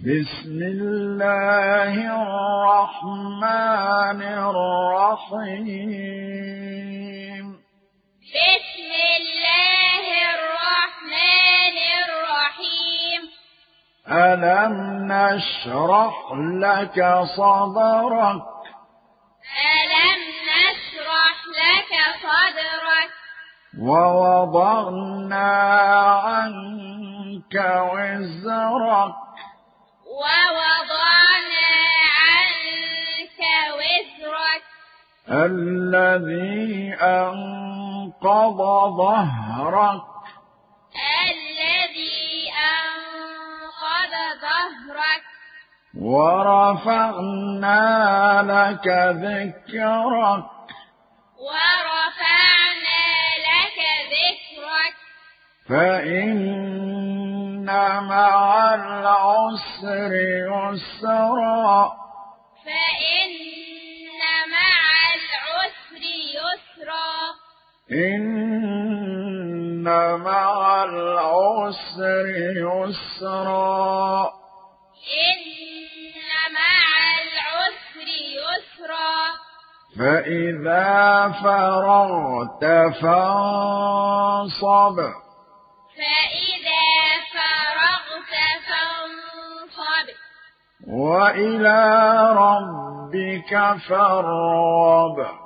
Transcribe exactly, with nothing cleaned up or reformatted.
بسم الله الرحمن الرحيم بسم الله الرحمن الرحيم ألم نشرح لك صدرك ألم نشرح لك صدرك ووضعنا عنك وزرك ووضعنا عنك وزرك الذي أنقض ظهرك الذي أنقض ظهرك ورفعنا لك ذكرك ورفعنا لك ذكرك فإن مع العسر يسرا فإن مع العسر يسرا إن مع العسر يسرا إن مع العسر يسرا فإذا فرغت فانصب فإذا فرغت فانصب وإلى ربك فارغب